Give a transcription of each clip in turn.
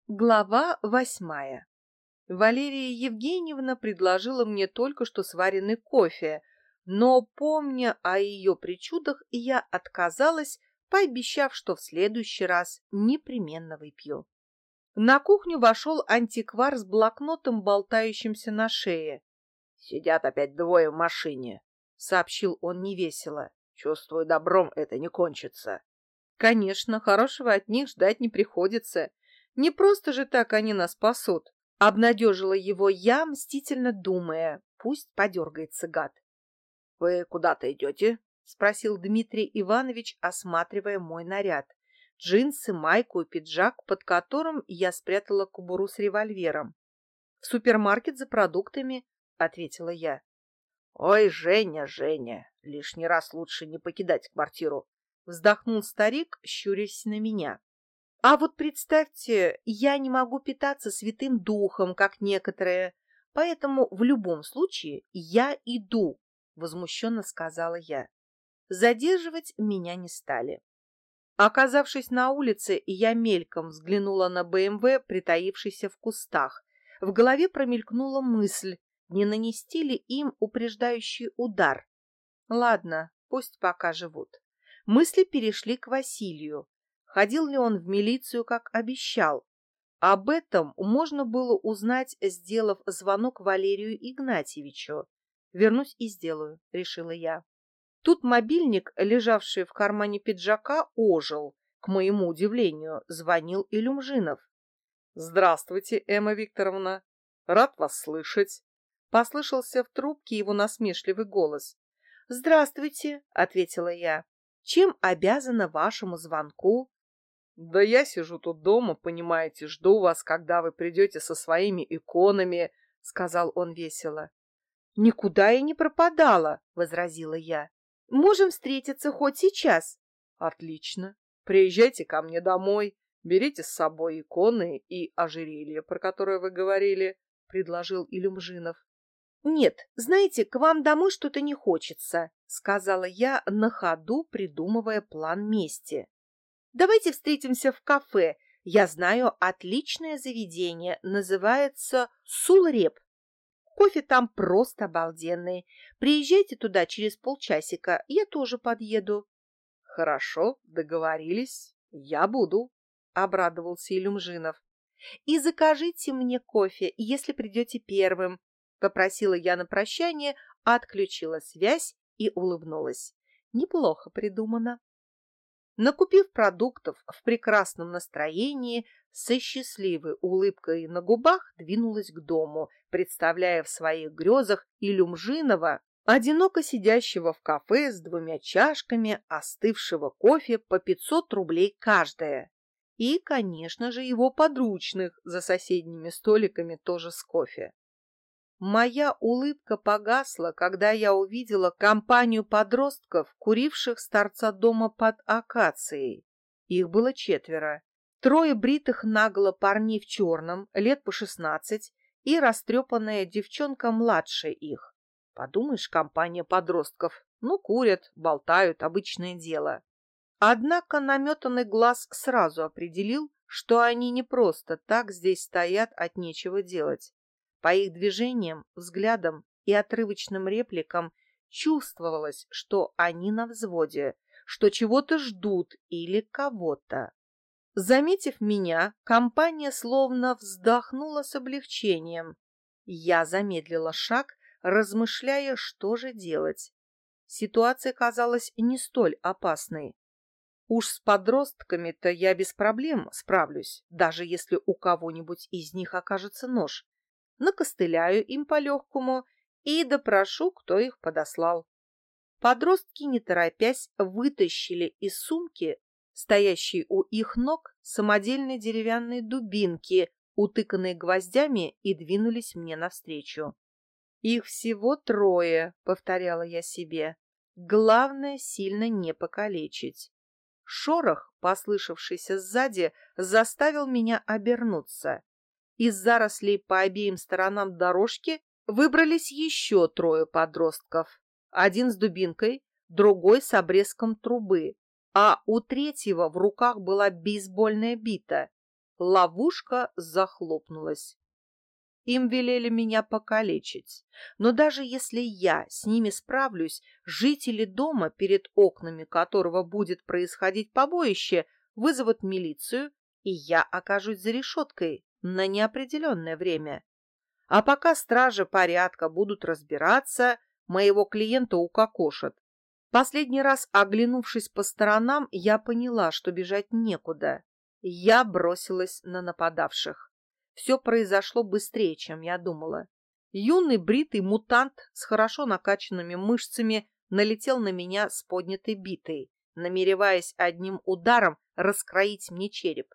Глава 8. Валерия Евгеньевна предложила мне только что сваренный кофе, но, помня о ее причудах, я отказалась, пообещав, что в следующий раз непременно выпью. На кухню вошел антиквар с блокнотом, болтающимся на шее. «Сидят опять двое в машине», — сообщил он невесело. «Чувствую, добром это не кончится». Конечно, хорошего от них ждать не приходится. Не просто же так они нас спасут. Обнадежила его я, мстительно думая. Пусть подергается гад. «Вы куда-то идете?» — спросил Дмитрий Иванович, осматривая мой наряд. Джинсы, майку и пиджак, под которым я спрятала кобуру с револьвером. — В супермаркет за продуктами, — ответила я. «Ой, Женя, Женя, лишний раз лучше не покидать квартиру», — вздохнул старик, щурясь на меня. А вот представьте, я не могу питаться святым духом, как некоторые, поэтому в любом случае я иду, — возмущенно сказала я. Задерживать меня не стали. Оказавшись на улице, я мельком взглянула на БМВ, притаившийся в кустах. В голове промелькнула мысль, не нанести ли им упреждающий удар. Ладно, пусть пока живут. Мысли перешли к Василию. Ходил ли он в милицию, как обещал? Об этом можно было узнать, сделав звонок Валерию Игнатьевичу. «Вернусь и сделаю», — решила я. Тут мобильник, лежавший в кармане пиджака, ожил. К моему удивлению, звонил Илюмжинов. «Здравствуйте, Эмма Викторовна. Рад вас слышать», — послышался в трубке его насмешливый голос. «Здравствуйте», — ответила я. «Чем обязана вашему звонку?» «Да я сижу тут дома, понимаете, жду вас, когда вы придете со своими иконами», — сказал он весело. «Никуда я не пропадала», — возразила я. «Можем встретиться хоть сейчас». «Отлично. Приезжайте ко мне домой, берите с собой иконы и ожерелье, про которое вы говорили», — предложил Илюмжинов. «Нет, знаете, к вам домой что-то не хочется», — сказала я на ходу, придумывая план мести. «Давайте встретимся в кафе. Я знаю отличное заведение, называется Сулреп. Кофе там просто обалденный. Приезжайте туда через полчасика, я тоже подъеду». «Хорошо, договорились. Я буду», — обрадовался Илюмжинов. «И закажите мне кофе, если придете первым», — попросила я на прощание, отключила связь и улыбнулась. Неплохо придумано. Накупив продуктов в прекрасном настроении, со счастливой улыбкой на губах двинулась к дому, представляя в своих грезах Илюмжинова, одиноко сидящего в кафе с двумя чашками остывшего кофе по 500 рублей каждая. И, конечно же, его подручных за соседними столиками тоже с кофе. Моя улыбка погасла, когда я увидела компанию подростков, куривших с торца дома под акацией. Их было 4. 3 бритых нагло парней в черном, лет по 16, и растрепанная девчонка младше их. Подумаешь, компания подростков. Ну, курят, болтают, обычное дело. Однако наметанный глаз сразу определил, что они не просто так здесь стоят от нечего делать. По их движениям, взглядам и отрывочным репликам чувствовалось, что они на взводе, что чего-то ждут или кого-то. Заметив меня, компания словно вздохнула с облегчением. Я замедлила шаг, размышляя, что же делать. Ситуация казалась не столь опасной. Уж с подростками-то я без проблем справлюсь, даже если у кого-нибудь из них окажется нож. Накостыляю им по-легкому и допрошу, кто их подослал. Подростки, не торопясь, вытащили из сумки, стоящей у их ног, самодельные деревянные дубинки, утыканные гвоздями, и двинулись мне навстречу. «Их всего 3, — повторяла я себе. Главное, сильно не покалечить». Шорох, послышавшийся сзади, заставил меня обернуться. Из зарослей по обеим сторонам дорожки выбрались еще 3 подростков. Один с дубинкой, другой с обрезком трубы, а у третьего в руках была бейсбольная бита. Ловушка захлопнулась. Им велели меня покалечить. Но даже если я с ними справлюсь, жители дома, перед окнами которого будет происходить побоище, вызовут милицию, и я окажусь за решеткой на неопределенное время. А пока стражи порядка будут разбираться, моего клиента укокошат. Последний раз, оглянувшись по сторонам, я поняла, что бежать некуда. Я бросилась на нападавших. Все произошло быстрее, чем я думала. Юный бритый мутант с хорошо накачанными мышцами налетел на меня с поднятой битой, намереваясь одним ударом раскроить мне череп.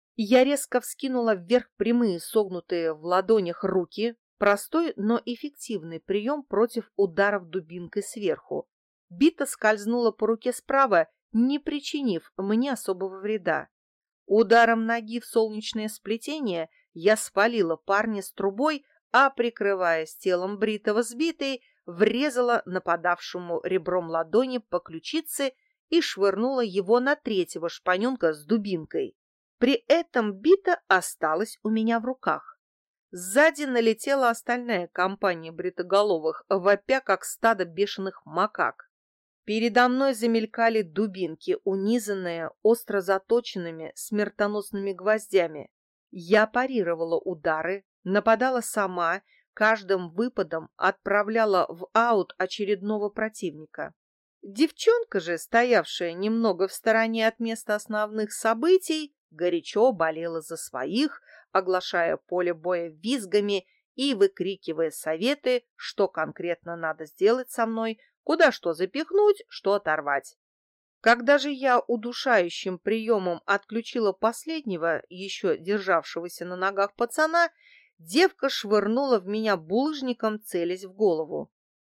Я резко вскинула вверх прямые, согнутые в ладонях руки, простой, но эффективный прием против ударов дубинкой сверху. Бита скользнула по руке справа, не причинив мне особого вреда. Ударом ноги в солнечное сплетение я спалила парня с трубой, а, прикрываясь телом бритого сбитой, врезала нападавшему ребром ладони по ключице и швырнула его на третьего шпаненка с дубинкой. При этом бита осталась у меня в руках. Сзади налетела остальная компания бритоголовых, вопя как стадо бешеных макак. Передо мной замелькали дубинки, унизанные остро заточенными смертоносными гвоздями. Я парировала удары, нападала сама, каждым выпадом отправляла в аут очередного противника. Девчонка же, стоявшая немного в стороне от места основных событий, горячо болела за своих, оглашая поле боя визгами и выкрикивая советы, что конкретно надо сделать со мной, куда что запихнуть, что оторвать. Когда же я удушающим приемом отключила последнего, еще державшегося на ногах пацана, девка швырнула в меня булыжником, целясь в голову.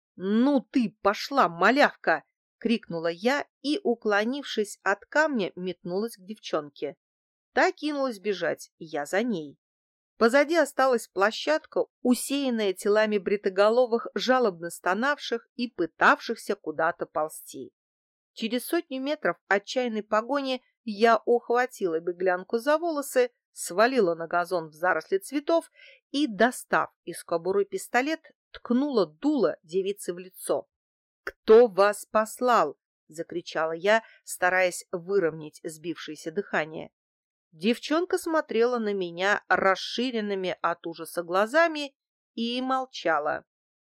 «Ну ты пошла, малявка!» — крикнула я и, уклонившись от камня, метнулась к девчонке. Та кинулась бежать, я за ней. Позади осталась площадка, усеянная телами бритоголовых, жалобно стонавших и пытавшихся куда-то ползти. Через 100 метров отчаянной погони я ухватила беглянку за волосы, свалила на газон в заросли цветов и, достав из кобуры пистолет, ткнула дуло девице в лицо. «Кто вас послал?» — закричала я, стараясь выровнять сбившееся дыхание. Девчонка смотрела на меня расширенными от ужаса глазами и молчала.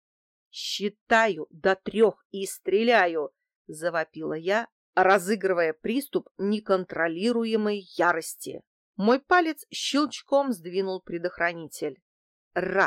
«Считаю до 3 и стреляю!» — завопила я, разыгрывая приступ неконтролируемой ярости. Мой палец щелчком сдвинул предохранитель. 1,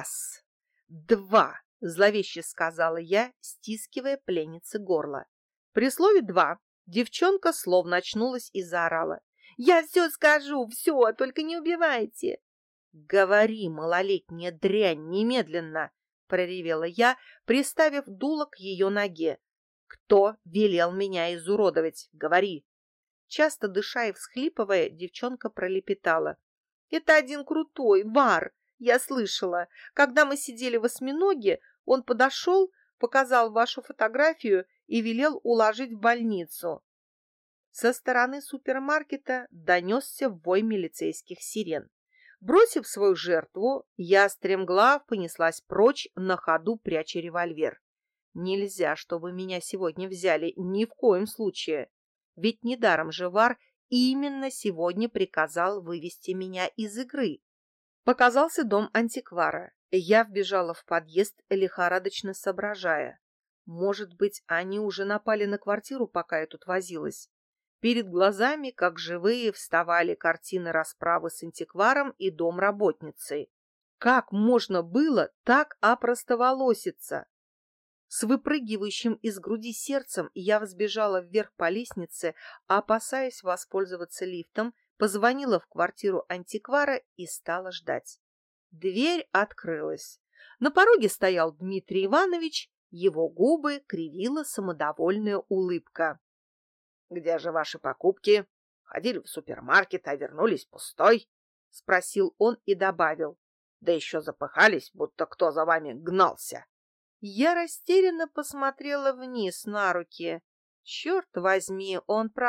2, — зловеще сказала я, стискивая пленнице горло. При слове 2 девчонка словно очнулась и заорала. «Я все скажу, все, только не убивайте!» «Говори, малолетняя дрянь, немедленно!» — проревела я, приставив дуло к ее ноге. «Кто велел меня изуродовать? Говори!» Часто дыша и всхлипывая, девчонка пролепетала. «Это один крутой, Вар, я слышала. Когда мы сидели в осьминоге, он подошел, показал вашу фотографию и велел уложить в больницу». Со стороны супермаркета донесся вой милицейских сирен. Бросив свою жертву, я стремглав понеслась прочь, на ходу пряча револьвер. Нельзя, чтобы меня сегодня взяли, ни в коем случае. Ведь недаром же Вар именно сегодня приказал вывести меня из игры. Показался дом антиквара. Я вбежала в подъезд, лихорадочно соображая. Может быть, они уже напали на квартиру, пока я тут возилась. Перед глазами, как живые, вставали картины расправы с антикваром и домработницей. Как можно было так опростоволоситься? С выпрыгивающим из груди сердцем я взбежала вверх по лестнице, опасаясь воспользоваться лифтом, позвонила в квартиру антиквара и стала ждать. Дверь открылась. На пороге стоял Дмитрий Иванович, его губы кривила самодовольная улыбка. «Где же ваши покупки? Ходили в супермаркет, а вернулись пустой?» — спросил он и добавил. «Да еще запыхались, будто кто за вами гнался». Я растерянно посмотрела вниз на руки. Черт возьми, он прав.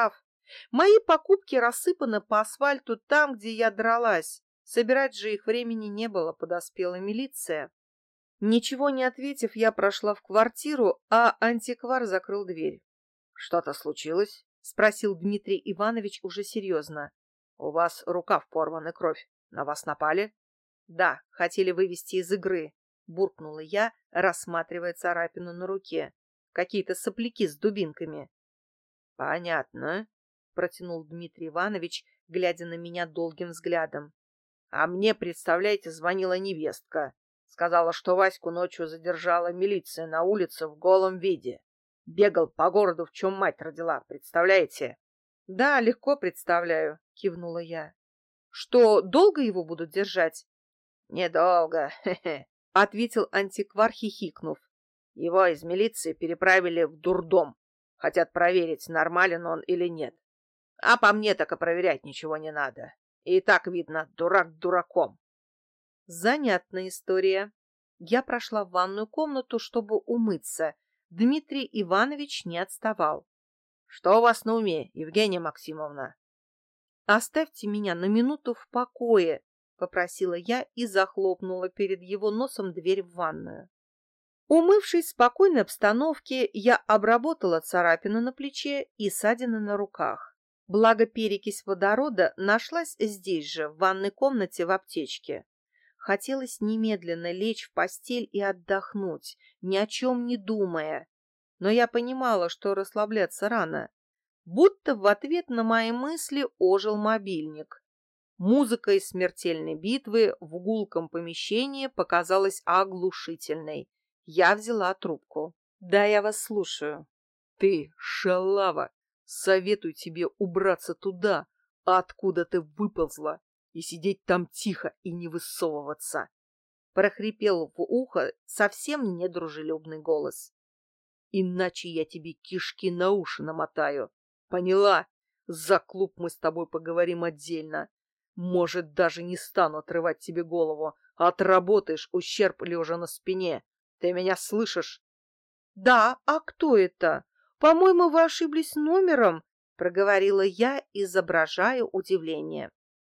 Мои покупки рассыпаны по асфальту там, где я дралась. Собирать же их времени не было, подоспела милиция. Ничего не ответив, я прошла в квартиру, а антиквар закрыл дверь. Что-то случилось? — спросил Дмитрий Иванович уже серьезно. У вас рукав порван и кровь. На вас напали? Да, хотели вывести из игры, буркнула я, рассматривая царапину на руке. Какие-то сопляки с дубинками. Понятно, протянул Дмитрий Иванович, глядя на меня долгим взглядом. А мне, представляете, звонила невестка. Сказала, что Ваську ночью задержала милиция на улице в голом виде. Бегал по городу, в чем мать родила, представляете? Да, легко представляю, кивнула я. Что, долго его будут держать? Недолго, хе-хе, Ответил антиквар, хихикнув. Его из милиции переправили в дурдом. Хотят проверить, нормален он или нет. А по мне так и проверять ничего не надо. И так видно, дурак дураком. Занятная история. Я прошла в ванную комнату, чтобы умыться. Дмитрий Иванович не отставал. Что у вас на уме, Евгения Максимовна? Оставьте меня на минуту в покое, попросила я и захлопнула перед его носом дверь в ванную. Умывшись в спокойной обстановке, я обработала царапину на плече и ссадины на руках. Благо перекись водорода нашлась здесь же, в ванной комнате в аптечке. Хотелось немедленно лечь в постель и отдохнуть, ни о чем не думая. Но я понимала, что расслабляться рано. Будто в ответ на мои мысли ожил мобильник. Музыка из смертельной битвы в гулком помещении показалась оглушительной. Я взяла трубку. «Да, я вас слушаю». Ты, шалава, советую тебе убраться туда, откуда ты выползла, и сидеть там тихо и не высовываться. Прохрипел в ухо совсем недружелюбный голос. Иначе я тебе кишки на уши намотаю. Поняла? За клуб мы с тобой поговорим отдельно. Может, даже не стану отрывать тебе голову. Отработаешь ущерб лежа на спине. Ты меня слышишь? Да, а кто это? По-моему, вы ошиблись номером, проговорила я, изображая удивление.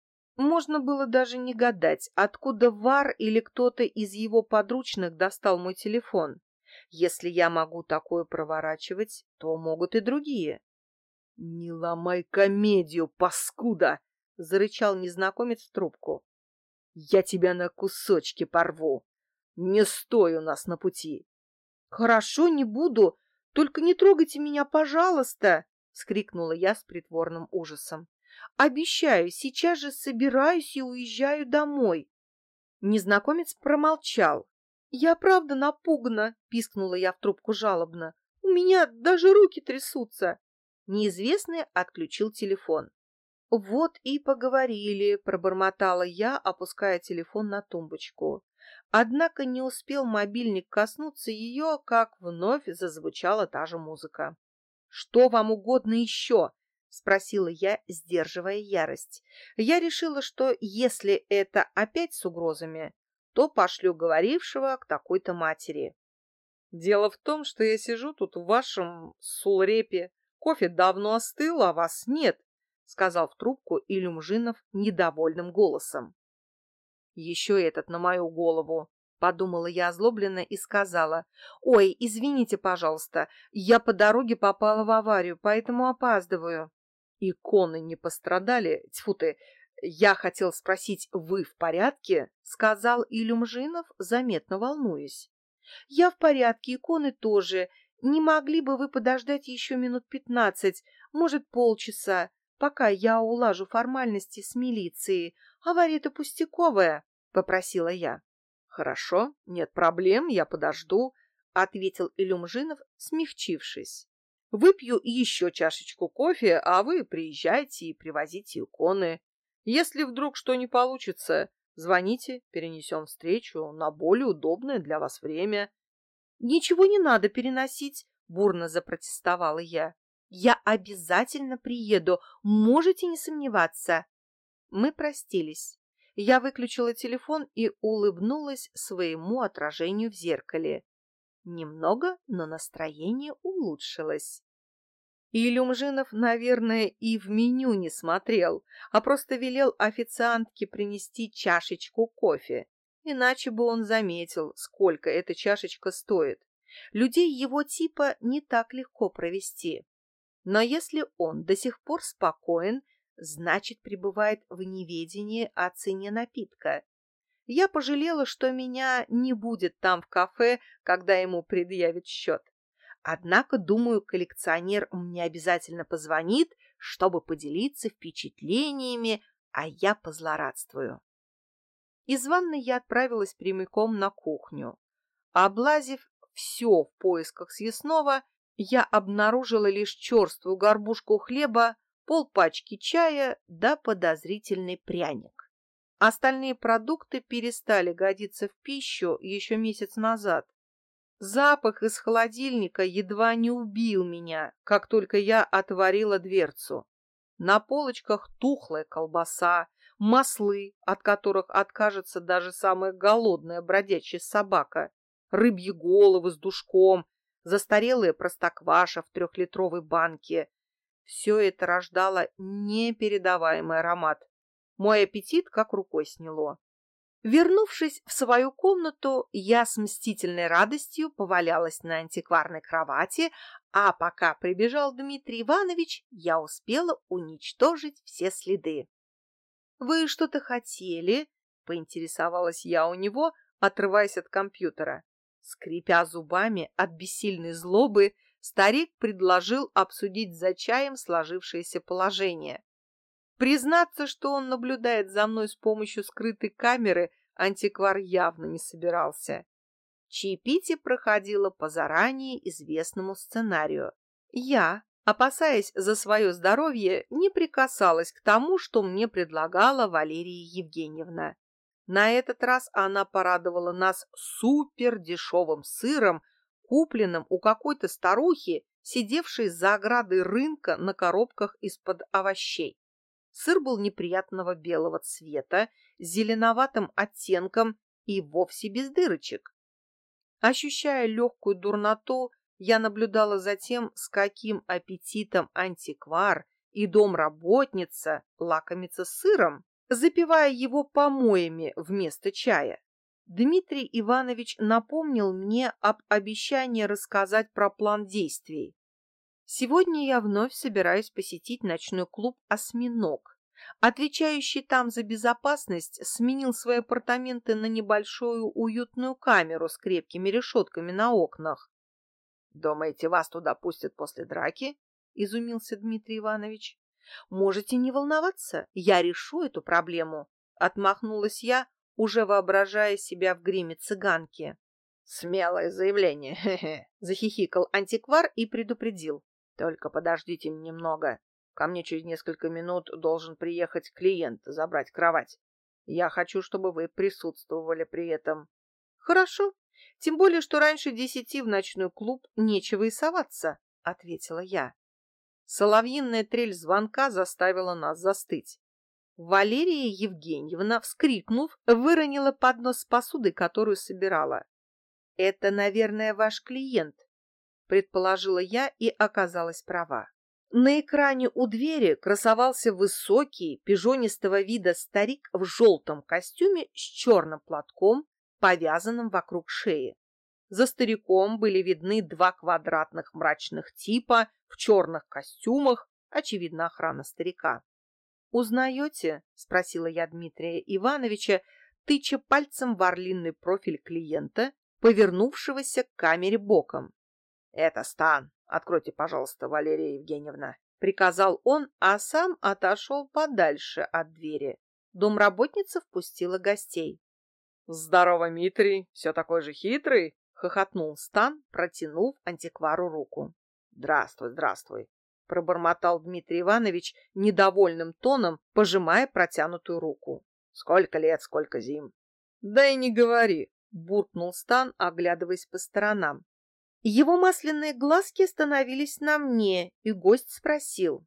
Можно было даже не гадать, откуда Вар или кто-то из его подручных достал мой телефон. Если я могу такое проворачивать, то могут и другие. — Не ломай комедию, паскуда! — зарычал незнакомец в трубку. — Я тебя на кусочки порву. Не стой у нас на пути. — Хорошо, не буду. Только не трогайте меня, пожалуйста! — вскрикнула я с притворным ужасом. — Обещаю, сейчас же собираюсь и уезжаю домой. Незнакомец промолчал. — Я правда напугана, — пискнула я в трубку жалобно. — У меня даже руки трясутся. Неизвестный отключил телефон. — Вот и поговорили, — пробормотала я, опуская телефон на тумбочку. Однако не успел мобильник коснуться ее, как вновь зазвучала та же музыка. — Что вам угодно еще? — спросила я, сдерживая ярость. Я решила, что если это опять с угрозами, то пошлю говорившего к такой-то матери. — Дело в том, что я сижу тут в вашем сулрепе. Кофе давно остыл, а вас нет, — сказал в трубку Илюмжинов недовольным голосом. Еще этот на мою голову, — подумала я озлобленно и сказала. — Ой, извините, пожалуйста, я по дороге попала в аварию, поэтому опаздываю. — Иконы не пострадали? Тьфу ты! Я хотел спросить, вы в порядке? — сказал Илюмжинов, заметно волнуясь. — Я в порядке, иконы тоже. Не могли бы вы подождать еще минут 15, может, полчаса, пока я улажу формальности с милицией? Авария-то пустяковая, — попросила я. — Хорошо, нет проблем, я подожду, — ответил Илюмжинов, смягчившись. — Выпью еще чашечку кофе, а вы приезжайте и привозите иконы. Если вдруг что не получится, звоните, перенесем встречу на более удобное для вас время. — Ничего не надо переносить, — бурно запротестовала я. — Я обязательно приеду, можете не сомневаться. Мы простились. Я выключила телефон и улыбнулась своему отражению в зеркале. Немного, но настроение улучшилось. И Илюмжинов, наверное, и в меню не смотрел, а просто велел официантке принести чашечку кофе. Иначе бы он заметил, сколько эта чашечка стоит. Людей его типа не так легко провести. Но если он до сих пор спокоен, значит, пребывает в неведении о цене напитка. Я пожалела, что меня не будет там в кафе, когда ему предъявят счет. Однако, думаю, коллекционер мне обязательно позвонит, чтобы поделиться впечатлениями, а я позлорадствую. Из ванной я отправилась прямиком на кухню. Облазив все в поисках съестного, я обнаружила лишь черствую горбушку хлеба, полпачки чая да подозрительный пряник. Остальные продукты перестали годиться в пищу еще месяц назад. Запах из холодильника едва не убил меня, как только я отворила дверцу. На полочках тухлая колбаса, маслы, от которых откажется даже самая голодная бродячая собака, рыбьи головы с душком, застарелая простокваша в 3-литровой банке. Все это рождало непередаваемый аромат. Мой аппетит как рукой сняло. Вернувшись в свою комнату, я с мстительной радостью повалялась на антикварной кровати, а пока прибежал Дмитрий Иванович, я успела уничтожить все следы. «Вы что-то хотели?» — поинтересовалась я у него, отрываясь от компьютера. Скрипя зубами от бессильной злобы, старик предложил обсудить за чаем сложившееся положение. Признаться, что он наблюдает за мной с помощью скрытой камеры, антиквар явно не собирался. Чаепитие проходило по заранее известному сценарию. Я, опасаясь за свое здоровье, не прикасалась к тому, что мне предлагала Валерия Евгеньевна. На этот раз она порадовала нас супердешевым сыром, купленным у какой-то старухи, сидевшей за оградой рынка на коробках из-под овощей. Сыр был неприятного белого цвета, с зеленоватым оттенком и вовсе без дырочек. Ощущая легкую дурноту, я наблюдала за тем, с каким аппетитом антиквар и домработница лакомятся сыром, запивая его помоями вместо чая. Дмитрий Иванович напомнил мне об обещании рассказать про план действий. Сегодня я вновь собираюсь посетить ночной клуб «Осьминог». Отвечающий там за безопасность сменил свои апартаменты на небольшую уютную камеру с крепкими решетками на окнах. «Думаете, вас туда пустят после драки?» — изумился Дмитрий Иванович. «Можете не волноваться, я решу эту проблему», — отмахнулась я, уже воображая себя в гриме цыганки. «Смелое заявление, хе-хе», — захихикал антиквар и предупредил. «Только подождите немного. Ко мне через несколько минут должен приехать клиент забрать кровать. Я хочу, чтобы вы присутствовали при этом». «Хорошо. Тем более, что раньше 10 в ночной клуб нечего и соваться», — ответила я. Соловьиная трель звонка заставила нас застыть. Валерия Евгеньевна, вскрикнув, выронила поднос с посудой, которую собирала. «Это, наверное, ваш клиент», — предположила я и оказалась права. На экране у двери красовался высокий, пижонистого вида старик в желтом костюме с черным платком, повязанным вокруг шеи. За стариком были видны 2 квадратных мрачных типа в черных костюмах, очевидно, охрана старика. «Узнаете?» — спросила я Дмитрия Ивановича, тыча пальцем в орлиный профиль клиента, повернувшегося к камере боком. «Это Стан. Откройте, пожалуйста, Валерия Евгеньевна», — приказал он, а сам отошел подальше от двери. Домработница впустила гостей. «Здорово, Митрий, все такой же хитрый?» — хохотнул Стан, протянув антиквару руку. «Здравствуй, здравствуй», — пробормотал Дмитрий Иванович недовольным тоном, пожимая протянутую руку. «Сколько лет, сколько зим». «Да и не говори», — буркнул Стан, оглядываясь по сторонам. Его масляные глазки остановились на мне, и гость спросил.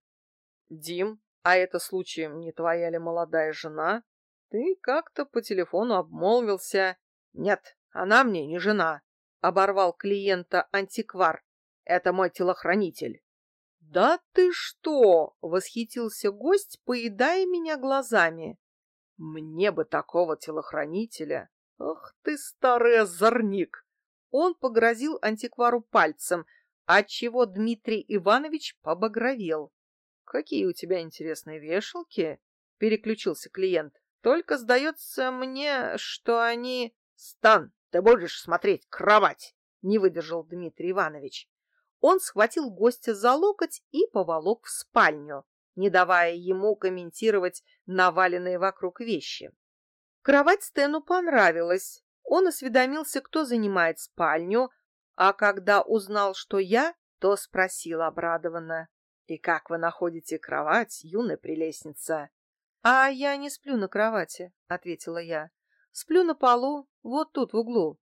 «Дим, а это случаем не твоя ли молодая жена? Ты как-то по телефону обмолвился». «Нет, она мне не жена», — оборвал клиента антиквар. «Это мой телохранитель». «Да ты что!» — восхитился гость, поедая меня глазами. «Мне бы такого телохранителя! Ах ты, старый озорник!» Он погрозил антиквару пальцем, отчего Дмитрий Иванович побагровел. «Какие у тебя интересные вешалки!» — переключился клиент. «Только сдается мне, что они...» «Стан, ты будешь смотреть кровать!» — не выдержал Дмитрий Иванович. Он схватил гостя за локоть и поволок в спальню, не давая ему комментировать наваленные вокруг вещи. Кровать Стэну понравилась. Он осведомился, кто занимает спальню, а когда узнал, что я, то спросил обрадованно: «И как вы находите кровать, юная прелестница?» «А я не сплю на кровати», — ответила я. «Сплю на полу, вот тут в углу».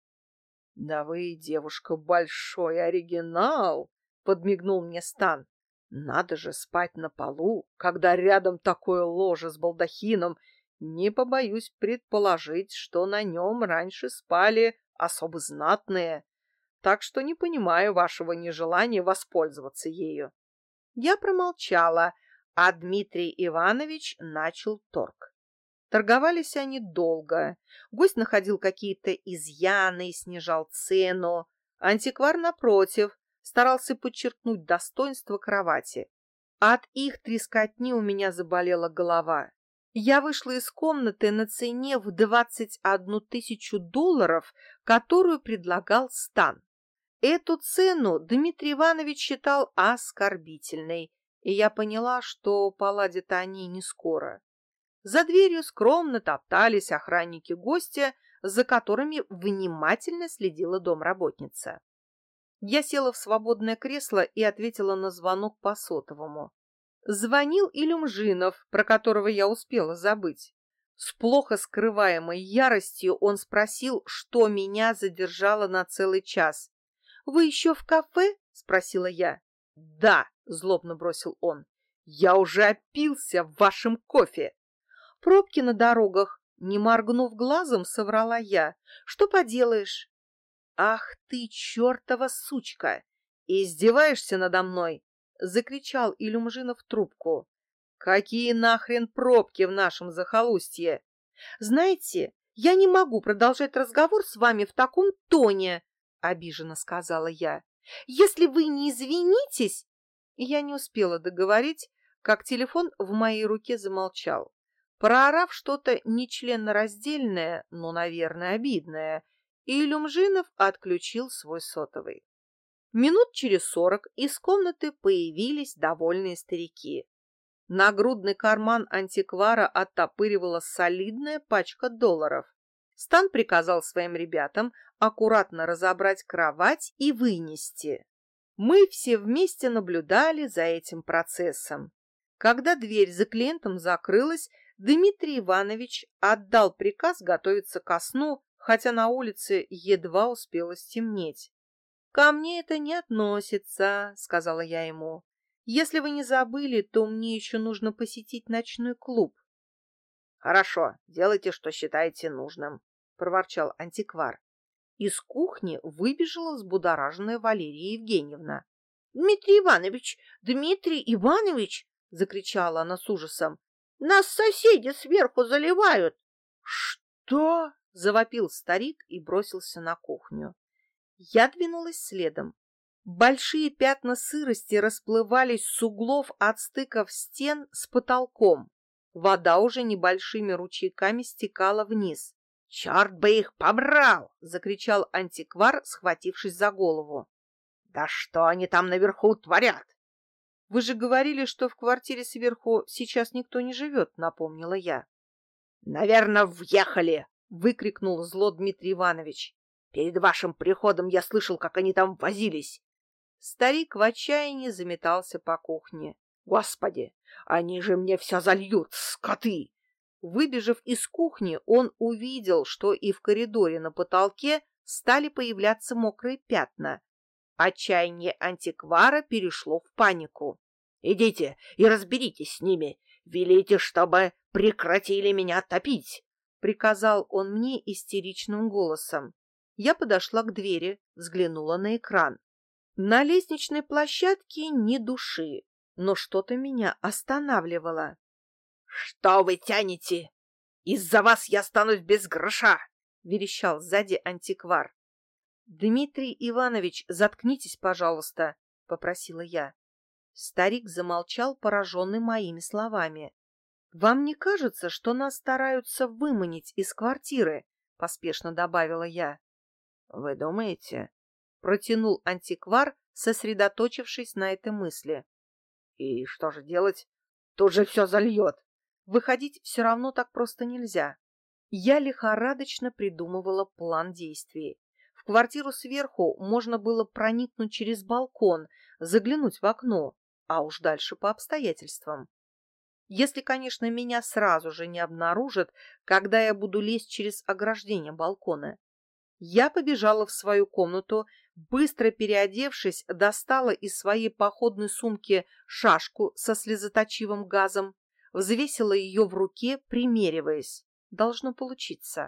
«Да вы, девушка, большой оригинал!» — подмигнул мне Стан. «Надо же спать на полу, когда рядом такое ложе с балдахином. Не побоюсь предположить, что на нем раньше спали особо знатные, так что не понимаю вашего нежелания воспользоваться ею». Я промолчала, а Дмитрий Иванович начал торг. Торговались они долго. Гость находил какие-то изъяны и снижал цену. Антиквар, напротив, старался подчеркнуть достоинство кровати. От их трескотни у меня заболела голова. Я вышла из комнаты на цене в 21 тысячу долларов, которую предлагал Стан. Эту цену Дмитрий Иванович считал оскорбительной, и я поняла, что поладят они не скоро. За дверью скромно топтались охранники гостя, за которыми внимательно следила домработница. Я села в свободное кресло и ответила на звонок по сотовому. Звонил Илюмжинов, про которого я успела забыть. С плохо скрываемой яростью он спросил, что меня задержало на целый час. «Вы еще в кафе?» — спросила я. «Да», — злобно бросил он, — «я уже опился в вашем кофе». «Пробки на дорогах», — не моргнув глазом, соврала я. «Что поделаешь?» «Ах ты, чертова сучка! Издеваешься надо мной?» — закричал Илюмжинов в трубку. «Какие нахрен пробки в нашем захолустье?» «Знаете, я не могу продолжать разговор с вами в таком тоне», — обиженно сказала я. «Если вы не извинитесь...» Я не успела договорить, как телефон в моей руке замолчал. Проорав что-то нечленораздельное, но, наверное, обидное, Илюмжинов отключил свой сотовый. Минут через 40 из комнаты появились довольные старики. Нагрудный карман антиквара оттопыривала солидная пачка долларов. Стан приказал своим ребятам аккуратно разобрать кровать и вынести. Мы все вместе наблюдали за этим процессом. Когда дверь за клиентом закрылась, Дмитрий Иванович отдал приказ готовиться ко сну, хотя на улице едва успело стемнеть. «Ко мне это не относится», — сказала я ему. «Если вы не забыли, то мне еще нужно посетить ночной клуб». «Хорошо, делайте, что считаете нужным», — проворчал антиквар. Из кухни выбежала взбудораженная Валерия Евгеньевна. «Дмитрий Иванович! Дмитрий Иванович!» — закричала она с ужасом. «Нас соседи сверху заливают!» «Что?» — завопил старик и бросился на кухню. Я двинулась следом. Большие пятна сырости расплывались с углов от стыков стен с потолком. Вода уже небольшими ручейками стекала вниз. «Черт бы их побрал!» — закричал антиквар, схватившись за голову. «Да что они там наверху творят?» «Вы же говорили, что в квартире сверху сейчас никто не живет», — напомнила я. «Наверное, въехали!» — выкрикнул зло Дмитрий Иванович. «Перед вашим приходом я слышал, как они там возились». Старик в отчаянии заметался по кухне. «Господи, они же мне все зальют, скоты!» Выбежав из кухни, он увидел, что и в коридоре на потолке стали появляться мокрые пятна. Отчаяние антиквара перешло в панику. «Идите и разберитесь с ними. Велите, чтобы прекратили меня топить», — приказал он мне истеричным голосом. Я подошла к двери, взглянула на экран. На лестничной площадке ни души. но что-то меня останавливало. «Что вы тянете? Из-за вас я останусь без гроша!» — верещал сзади антиквар. «Дмитрий Иванович, заткнитесь, пожалуйста», — попросила я. Старик замолчал, пораженный моими словами. «Вам не кажется, что нас стараются выманить из квартиры?» — поспешно добавила я. «Вы думаете?» — протянул антиквар, сосредоточившись на этой мысли. «И что же делать? Тут же все зальет!» Выходить все равно так просто нельзя. Я лихорадочно придумывала план действий. В квартиру сверху можно было проникнуть через балкон, заглянуть в окно, а уж дальше по обстоятельствам. Если, конечно, меня сразу же не обнаружат, когда я буду лезть через ограждение балкона. Я побежала в свою комнату, быстро переодевшись, достала из своей походной сумки шашку со слезоточивым газом, взвесила ее в руке, примериваясь. Должно получиться.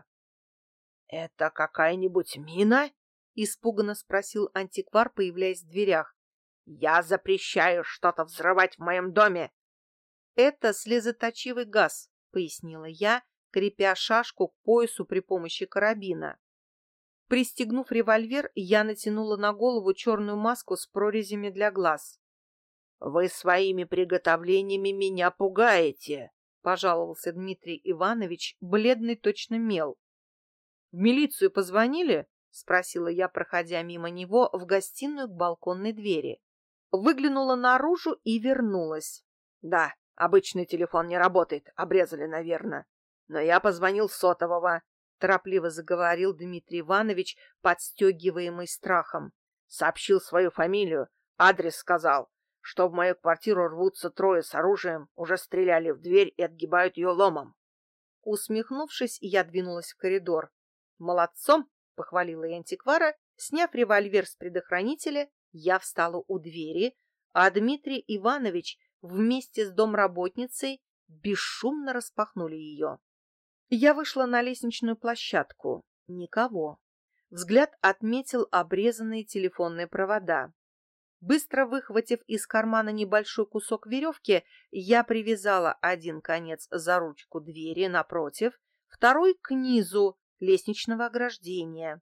«Это какая-нибудь мина?» — испуганно спросил антиквар, появляясь в дверях. «Я запрещаю что-то взрывать в моем доме!» «Это слезоточивый газ», — пояснила я, крепя шашку к поясу при помощи карабина. Пристегнув револьвер, я натянула на голову черную маску с прорезями для глаз. «Вы своими приготовлениями меня пугаете», — пожаловался Дмитрий Иванович, бледный точно мел. «В милицию позвонили?» — спросила я, проходя мимо него в гостиную к балконной двери. Выглянула наружу и вернулась. «Да, обычный телефон не работает, обрезали, наверное. Но я позвонил с сотового», — торопливо заговорил Дмитрий Иванович, подстегиваемый страхом. «Сообщил свою фамилию, адрес сказал, что в мою квартиру рвутся трое с оружием, уже стреляли в дверь и отгибают ее ломом». Усмехнувшись, я двинулась в коридор. «Молодцом!» — похвалила я антиквара. Сняв револьвер с предохранителя, я встала у двери, а Дмитрий Иванович вместе с домработницей бесшумно распахнули ее. Я вышла на лестничную площадку. Никого. Взгляд отметил обрезанные телефонные провода. Быстро выхватив из кармана небольшой кусок веревки, я привязала один конец за ручку двери напротив, второй к низу лестничного ограждения.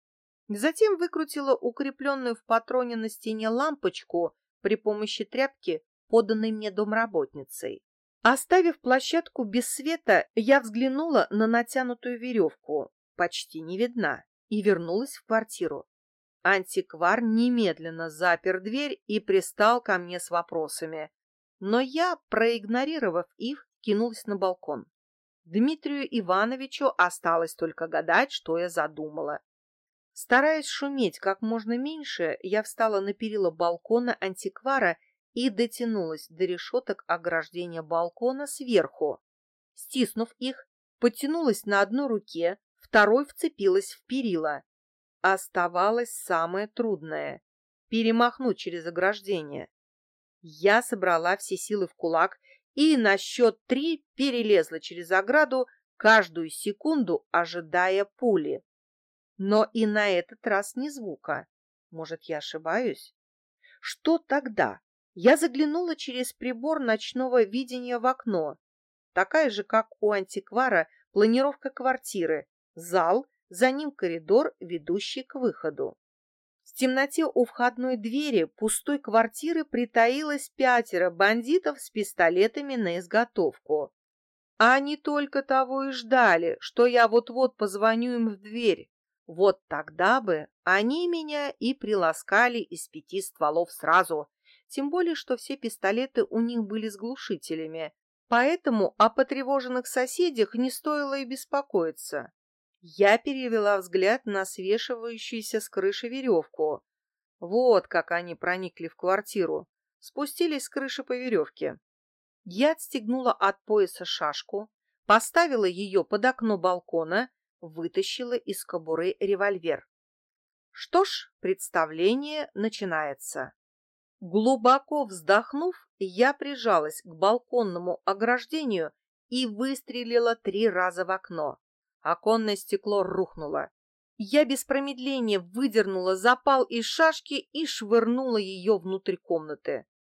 Затем выкрутила укрепленную в патроне на стене лампочку при помощи тряпки, поданной мне домработницей. Оставив площадку без света, я взглянула на натянутую веревку, почти не видна, и вернулась в квартиру. Антиквар немедленно запер дверь и пристал ко мне с вопросами. Но я, проигнорировав их, кинулась на балкон. Дмитрию Ивановичу осталось только гадать, что я задумала. Стараясь шуметь как можно меньше, я встала на перила балкона антиквара и дотянулась до решеток ограждения балкона сверху. Стиснув их, потянулась на одной руке, второй вцепилась в перила. Оставалось самое трудное — перемахнуть через ограждение. Я собрала все силы в кулак и на счет 3 перелезла через ограду, каждую секунду ожидая пули. Но и на этот раз ни звука. Может, я ошибаюсь? Что тогда? Я заглянула через прибор ночного видения в окно. Такая же, как у антиквара, планировка квартиры. Зал, за ним коридор, ведущий к выходу. В темноте у входной двери пустой квартиры притаилось 5 бандитов с пистолетами на изготовку. Они только того и ждали, что я вот-вот позвоню им в дверь. Вот тогда бы они меня и приласкали из 5 стволов сразу, тем более, что все пистолеты у них были с глушителями, поэтому о потревоженных соседях не стоило и беспокоиться. Я перевела взгляд на свешивающуюся с крыши веревку. Вот как они проникли в квартиру, спустились с крыши по веревке. Я отстегнула от пояса шашку, поставила ее под окно балкона, вытащила из кобуры револьвер. Что ж, представление начинается. Глубоко вздохнув, я прижалась к балконному ограждению и выстрелила 3 раза в окно. Оконное стекло рухнуло. Я без промедления выдернула запал из шашки и швырнула ее внутрь комнаты.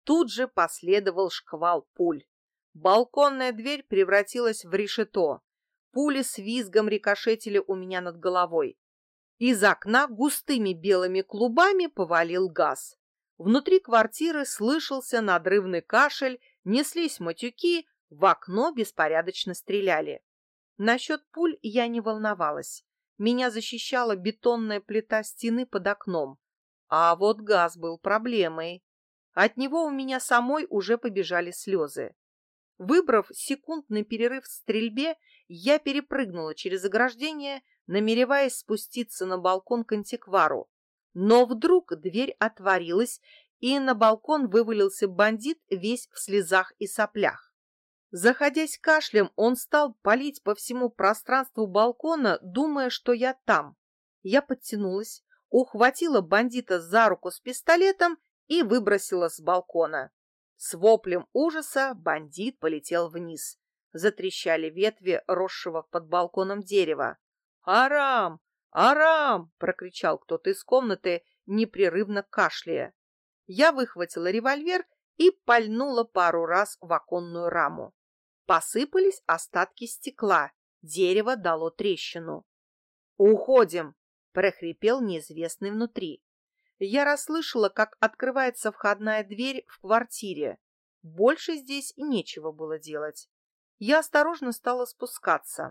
Тут же последовал шквал пуль. Балконная дверь превратилась в решето. Пули с визгом рикошетили у меня над головой. Из окна густыми белыми клубами повалил газ. Внутри квартиры слышался надрывный кашель, неслись матюки, в окно беспорядочно стреляли. Насчет пуль я не волновалась. Меня защищала бетонная плита стены под окном. А вот газ был проблемой. От него у меня самой уже побежали слезы. Выбрав секундный перерыв в стрельбе, я перепрыгнула через ограждение, намереваясь спуститься на балкон к антиквару. Но вдруг дверь отворилась, и на балкон вывалился бандит весь в слезах и соплях. Заходясь кашлем, он стал палить по всему пространству балкона, думая, что я там. Я подтянулась, ухватила бандита за руку с пистолетом и выбросила с балкона. С воплем ужаса бандит полетел вниз. Затрещали ветви росшего под балконом дерева. «Арам! Арам!» — прокричал кто-то из комнаты, непрерывно кашляя. Я выхватила револьвер и пальнула пару раз в оконную раму. Посыпались остатки стекла, дерево дало трещину. «Уходим!» — прохрипел неизвестный внутри. Я расслышала, как открывается входная дверь в квартире. Больше здесь нечего было делать. Я осторожно стала спускаться.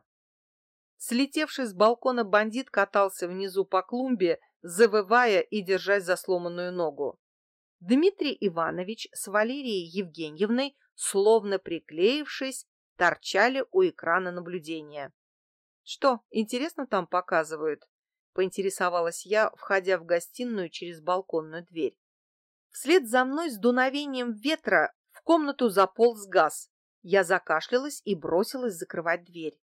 Слетевший с балкона бандит катался внизу по клумбе, завывая и держась за сломанную ногу. Дмитрий Иванович с Валерией Евгеньевной, словно приклеившись, торчали у экрана наблюдения. «Что, интересно там показывают?» — поинтересовалась я, входя в гостиную через балконную дверь. Вслед за мной с дуновением ветра в комнату заполз газ. Я закашлялась и бросилась закрывать дверь.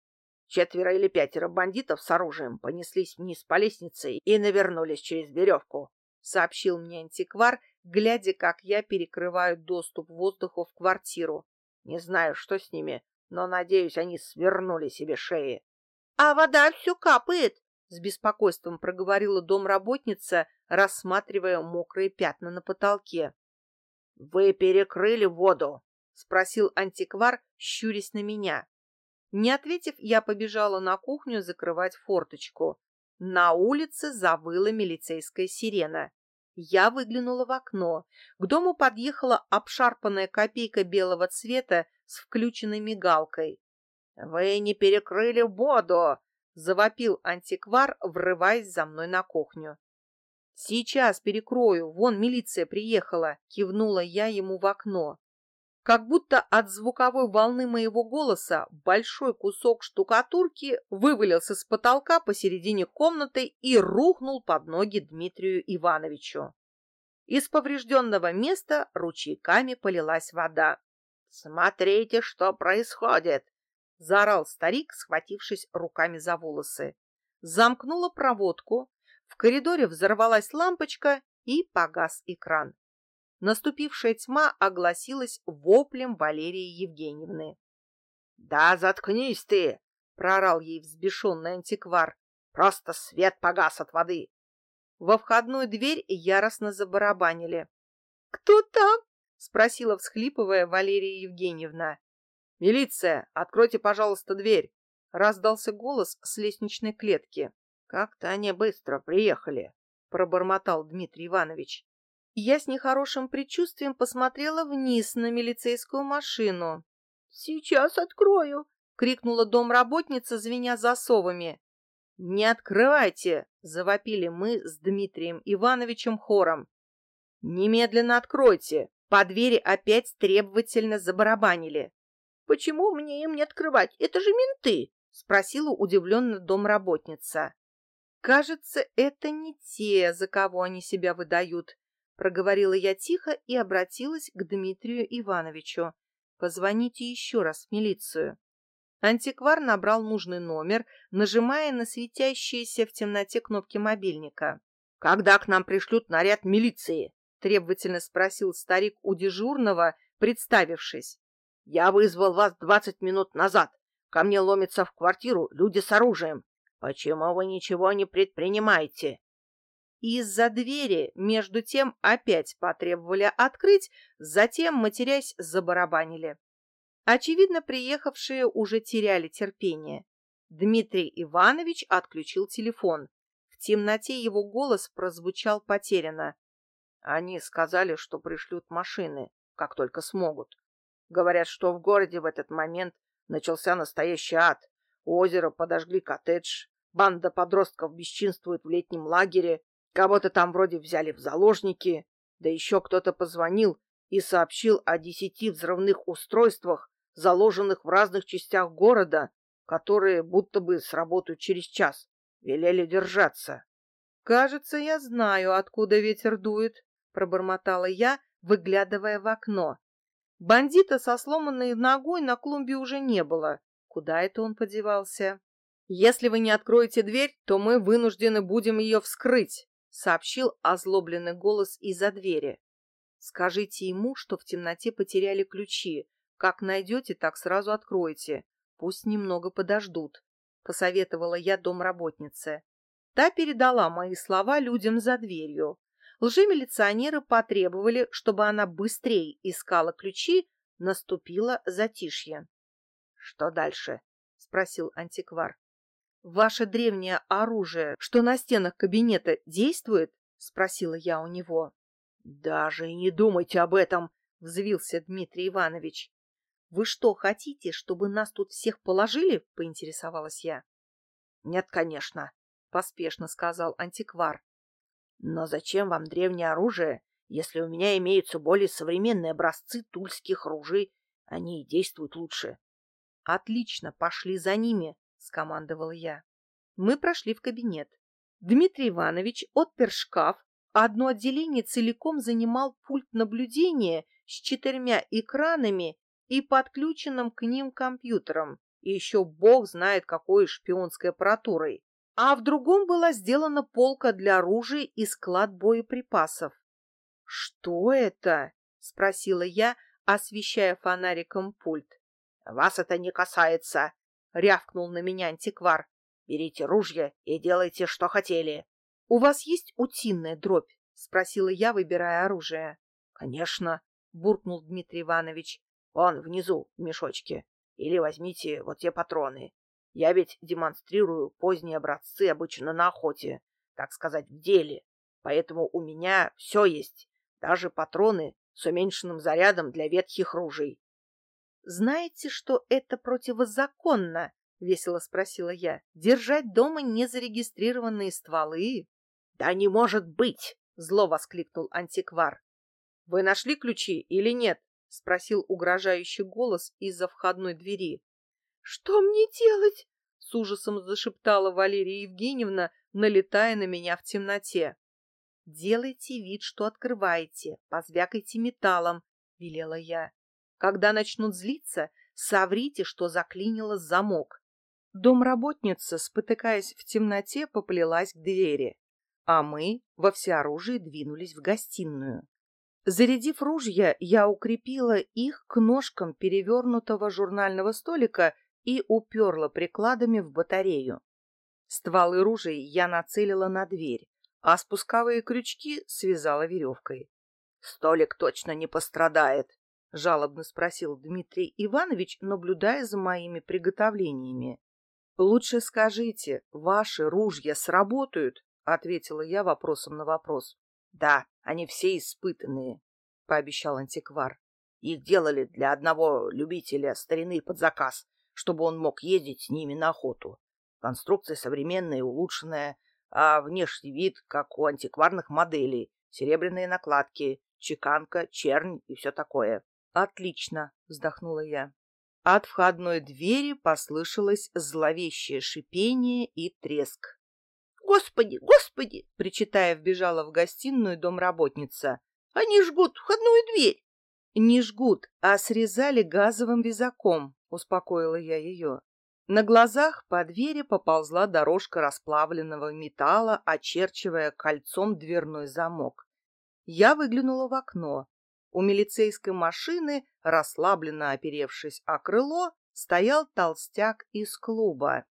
4 или 5 бандитов с оружием понеслись вниз по лестнице и навернулись через веревку, сообщил мне антиквар, глядя, как я перекрываю доступ воздуху в квартиру. Не знаю, что с ними, но, надеюсь, они свернули себе шеи. — А вода все капает, — с беспокойством проговорила домработница, рассматривая мокрые пятна на потолке. — Вы перекрыли воду? — спросил антиквар, щурясь на меня. Не ответив, я побежала на кухню закрывать форточку. На улице завыла милицейская сирена. Я выглянула в окно. К дому подъехала обшарпанная копейка белого цвета с включенной мигалкой. — Вы не перекрыли воду! — завопил антиквар, врываясь за мной на кухню. — Сейчас перекрою, вон милиция приехала, — кивнула я ему в окно. Как будто от звуковой волны моего голоса большой кусок штукатурки вывалился с потолка посередине комнаты и рухнул под ноги Дмитрию Ивановичу. Из поврежденного места ручейками полилась вода. «Смотрите, что происходит!» — заорал старик, схватившись руками за волосы. Замкнула проводку, в коридоре взорвалась лампочка и погас экран. Наступившая тьма огласилась воплем Валерии Евгеньевны. — Да заткнись ты! — проорал ей взбешенный антиквар. — Просто свет погас от воды. Во входную дверь яростно забарабанили. — Кто там? — спросила, всхлипывая, Валерия Евгеньевна. — Милиция, откройте, пожалуйста, дверь! — раздался голос с лестничной клетки. — Как-то они быстро приехали, — пробормотал Дмитрий Иванович. Я с нехорошим предчувствием посмотрела вниз на милицейскую машину. «Сейчас открою!» — крикнула домработница, звеня засовами. «Не открывайте!» — завопили мы с Дмитрием Ивановичем хором. «Немедленно откройте!» По двери опять требовательно забарабанили. «Почему мне им не открывать? Это же менты!» — спросила удивленно домработница. «Кажется, это не те, за кого они себя выдают», — проговорила я тихо и обратилась к Дмитрию Ивановичу. «Позвоните еще раз в милицию». Антиквар набрал нужный номер, нажимая на светящиеся в темноте кнопки мобильника. «Когда к нам пришлют наряд милиции?» — требовательно спросил старик у дежурного, представившись. «Я вызвал вас 20 минут назад. Ко мне ломятся в квартиру люди с оружием. Почему вы ничего не предпринимаете?» и из-за двери между тем опять потребовали открыть, затем, матерясь, забарабанили. Очевидно, приехавшие уже теряли терпение. Дмитрий Иванович отключил телефон. В темноте его голос прозвучал потерянно. Они сказали, что пришлют машины, как только смогут. Говорят, что в городе в этот момент начался настоящий ад. У озера подожгли коттедж, банда подростков бесчинствует в летнем лагере, кого-то там вроде взяли в заложники, да еще кто-то позвонил и сообщил о 10 взрывных устройствах, заложенных в разных частях города, которые будто бы сработают через час. Велели держаться. «Кажется, я знаю, откуда ветер дует», — пробормотала я, выглядывая в окно. Бандита со сломанной ногой на клумбе уже не было. Куда это он подевался? «Если вы не откроете дверь, то мы вынуждены будем ее вскрыть», — сообщил озлобленный голос из-за двери. «Скажите ему, что в темноте потеряли ключи. Как найдете, так сразу откройте. Пусть немного подождут», — посоветовала я домработнице. Та передала мои слова людям за дверью. Лжемилиционеры потребовали, чтобы она быстрее искала ключи, наступило затишье. — Что дальше? — спросил антиквар. — Ваше древнее оружие, что на стенах кабинета, действует? — спросила я у него. — Даже и не думайте об этом, — взвился Дмитрий Иванович. — Вы что, хотите, чтобы нас тут всех положили? — поинтересовалась я. — Нет, конечно, — поспешно сказал антиквар. Но зачем вам древнее оружие, если у меня имеются более современные образцы тульских ружей? Они и действуют лучше. — Отлично, пошли за ними, — скомандовала я. Мы прошли в кабинет. Дмитрий Иванович отпер шкаф, а одно отделение целиком занимал пульт наблюдения с 4 экранами и подключенным к ним компьютером, и еще бог знает какой шпионской аппаратурой. А в другом была сделана полка для оружия и склад боеприпасов. — Что это? — спросила я, освещая фонариком пульт. — Вас это не касается, — рявкнул на меня антиквар. — Берите ружья и делайте, что хотели. — У вас есть утиная дробь? — спросила я, выбирая оружие. — Конечно, — буркнул Дмитрий Иванович. — Вон внизу, в мешочке. Или возьмите вот те патроны. Я ведь демонстрирую поздние образцы обычно на охоте, так сказать, в деле. Поэтому у меня все есть, даже патроны с уменьшенным зарядом для ветхих ружей. — Знаете, что это противозаконно? — весело спросила я. — Держать дома незарегистрированные стволы? — Да не может быть! — зло воскликнул антиквар. — Вы нашли ключи или нет? — спросил угрожающий голос из-за входной двери. — Что мне делать? — с ужасом зашептала Валерия Евгеньевна, налетая на меня в темноте. — Делайте вид, что открываете, позвякайте металлом, — велела я. Когда начнут злиться, соврите, что заклинило замок. Домработница, спотыкаясь в темноте, поплелась к двери, а мы во всеоружии двинулись в гостиную. Зарядив ружья, я укрепила их к ножкам перевернутого журнального столика и уперла прикладами в батарею. Стволы ружей я нацелила на дверь, а спусковые крючки связала веревкой. — Столик точно не пострадает, — жалобно спросил Дмитрий Иванович, наблюдая за моими приготовлениями. — Лучше скажите, ваши ружья сработают? — ответила я вопросом на вопрос. — Да, они все испытанные, — пообещал антиквар. Их делали для одного любителя старины под заказ, чтобы он мог ездить с ними на охоту. Конструкция современная и улучшенная, а внешний вид, как у антикварных моделей, серебряные накладки, чеканка, чернь и все такое. — Отлично, — вздохнула я. От входной двери послышалось зловещее шипение и треск. «Господи, господи!» — причитая, вбежала в гостиную домработница. «Они жгут входную дверь!» «Не жгут, а срезали газовым резаком», — успокоила я ее. На глазах по двери поползла дорожка расплавленного металла, очерчивая кольцом дверной замок. Я выглянула в окно. У милицейской машины, расслабленно оперевшись о крыло, стоял толстяк из клуба.